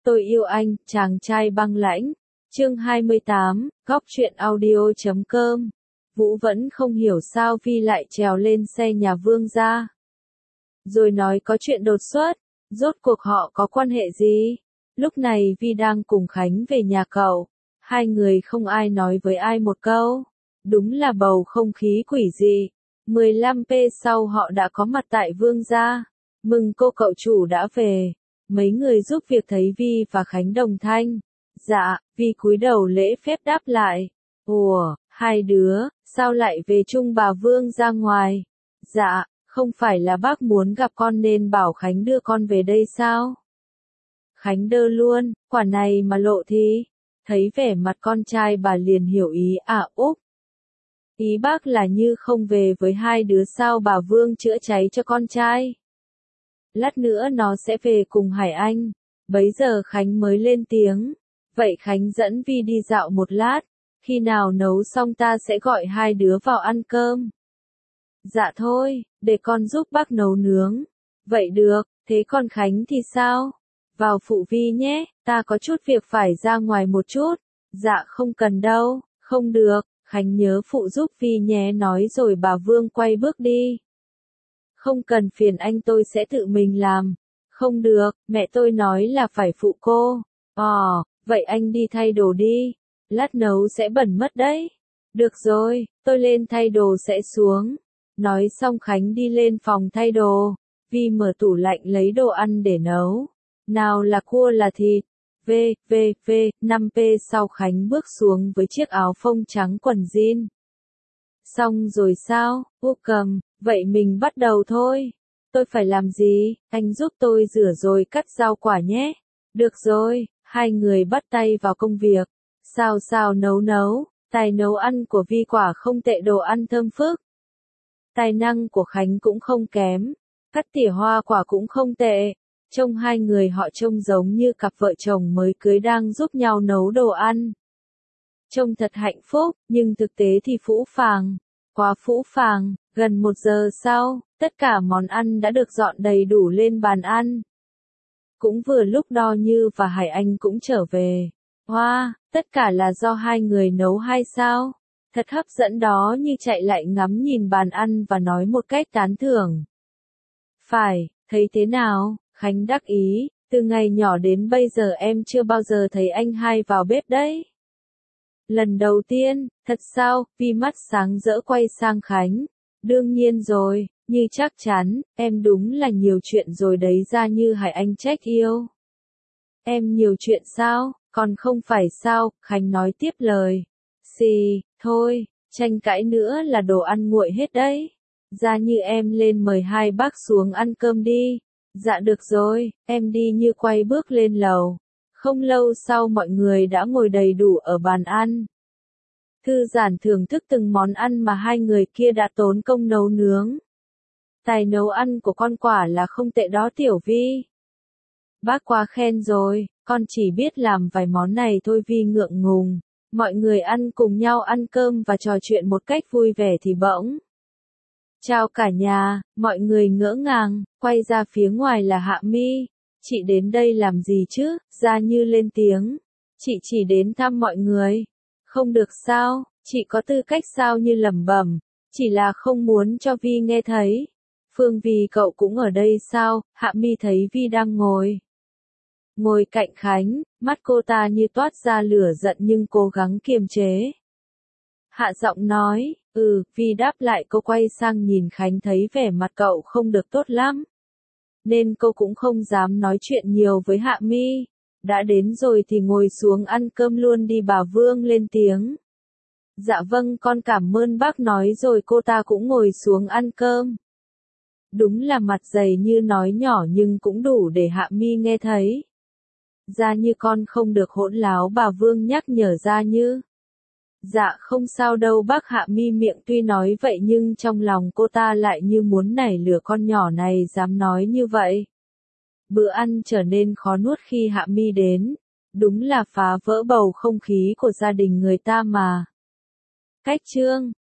Tôi yêu anh, chàng trai băng lãnh. Chương 28, góc truyện audio.com. Vũ vẫn không hiểu sao Vi lại trèo lên xe nhà Vương gia. Rồi nói có chuyện đột xuất, rốt cuộc họ có quan hệ gì? Lúc này Vi đang cùng Khánh về nhà cậu. Hai người không ai nói với ai một câu. Đúng là bầu không khí quỷ dị. 15p sau họ đã có mặt tại Vương gia. Mừng cô cậu chủ đã về. Mấy người giúp việc thấy Vi và Khánh đồng thanh. Dạ, Vi cúi đầu lễ phép đáp lại. Ủa, hai đứa, sao lại về chung bà Vương ra ngoài? Dạ, không phải là bác muốn gặp con nên bảo Khánh đưa con về đây sao? Khánh đơ luôn, quả này mà lộ thì. Thấy vẻ mặt con trai bà liền hiểu ý Úc. Ý bác là như không về với hai đứa sao bà Vương chữa cháy cho con trai. Lát nữa nó sẽ về cùng Hải Anh. Bấy giờ Khánh mới lên tiếng. Vậy Khánh dẫn Vi đi dạo một lát. Khi nào nấu xong ta sẽ gọi hai đứa vào ăn cơm. Dạ thôi, để con giúp bác nấu nướng. Vậy được, thế còn Khánh thì sao? Vào phụ Vi nhé, ta có chút việc phải ra ngoài một chút. Dạ không cần đâu, không được, Khánh nhớ phụ giúp Vi nhé nói rồi bà Vương quay bước đi. Không cần phiền anh tôi sẽ tự mình làm. Không được, mẹ tôi nói là phải phụ cô. Vậy anh đi thay đồ đi. Lát nấu sẽ bẩn mất đấy. Được rồi, tôi lên thay đồ sẽ xuống. Nói xong Khánh đi lên phòng thay đồ. Vi mở tủ lạnh lấy đồ ăn để nấu. Nào là cua là thịt. 5p sau Khánh bước xuống với chiếc áo phông trắng quần jean. Xong rồi sao, cầm, vậy mình bắt đầu thôi. Tôi phải làm gì, anh giúp tôi rửa rồi cắt rau quả nhé. Được rồi, hai người bắt tay vào công việc. Sao nấu, tài nấu ăn của Vi quả không tệ, đồ ăn thơm phức. Tài năng của Khánh cũng không kém, cắt tỉa hoa quả cũng không tệ. Trông hai người họ trông giống như cặp vợ chồng mới cưới đang giúp nhau nấu đồ ăn. Trông thật hạnh phúc, nhưng thực tế thì phũ phàng. Quá phũ phàng, gần 1 giờ sau, tất cả món ăn đã được dọn đầy đủ lên bàn ăn. Cũng vừa lúc Đo Như và Hải Anh cũng trở về. Tất cả là do hai người nấu hay sao? Thật hấp dẫn đó, Như chạy lại ngắm nhìn bàn ăn và nói một cách tán thưởng. Phải, thấy thế nào? Khánh đắc ý, từ ngày nhỏ đến bây giờ em chưa bao giờ thấy anh hai vào bếp đấy. Lần đầu tiên, thật sao? Vi mắt sáng rỡ quay sang Khánh. Đương nhiên rồi, Như chắc chắn, em đúng là nhiều chuyện rồi đấy, ra Như Hải Anh trách yêu. Em nhiều chuyện sao, còn không phải sao, Khánh nói tiếp lời. Thôi, tranh cãi nữa là đồ ăn nguội hết đấy. Ra Như em lên mời hai bác xuống ăn cơm đi. Dạ được rồi, em đi. Như quay bước lên lầu. Không lâu sau mọi người đã ngồi đầy đủ ở bàn ăn. Thư giãn thưởng thức từng món ăn mà hai người kia đã tốn công nấu nướng. Tài nấu ăn của con quả là không tệ đó Tiểu Vi. Bác quá khen rồi, con chỉ biết làm vài món này thôi. Vi ngượng ngùng. Mọi người ăn cùng nhau ăn cơm và trò chuyện một cách vui vẻ thì bỗng. Chào cả nhà, mọi người ngỡ ngàng, quay ra phía ngoài là Hạ Mi. Chị đến đây làm gì chứ? Ra Như lên tiếng. Chị chỉ đến thăm mọi người. Không được sao, chị có tư cách sao? Như lẩm bẩm, chỉ là không muốn cho Vi nghe thấy. Phương Vi cậu cũng ở đây sao? Hạ Mi thấy Vi đang ngồi cạnh Khánh, mắt cô ta như toát ra lửa giận nhưng cố gắng kiềm chế. Hạ giọng nói, Vi đáp lại. Cô quay sang nhìn Khánh thấy vẻ mặt cậu không được tốt lắm. Nên cô cũng không dám nói chuyện nhiều với Hạ Mi. Đã đến rồi thì ngồi xuống ăn cơm luôn đi. Bà Vương lên tiếng. Dạ vâng, con cảm ơn bác nói rồi cô ta cũng ngồi xuống ăn cơm. Đúng là mặt dày Như nói nhỏ nhưng cũng đủ để Hạ Mi nghe thấy. Ra Như con không được hỗn láo, bà Vương nhắc nhở Ra Như. Dạ không sao đâu bác. Hạ Mi miệng tuy nói vậy nhưng trong lòng cô ta lại như muốn nảy lửa, con nhỏ này dám nói như vậy. Bữa ăn trở nên khó nuốt khi Hạ Mi đến. Đúng là phá vỡ bầu không khí của gia đình người ta mà. Cách chương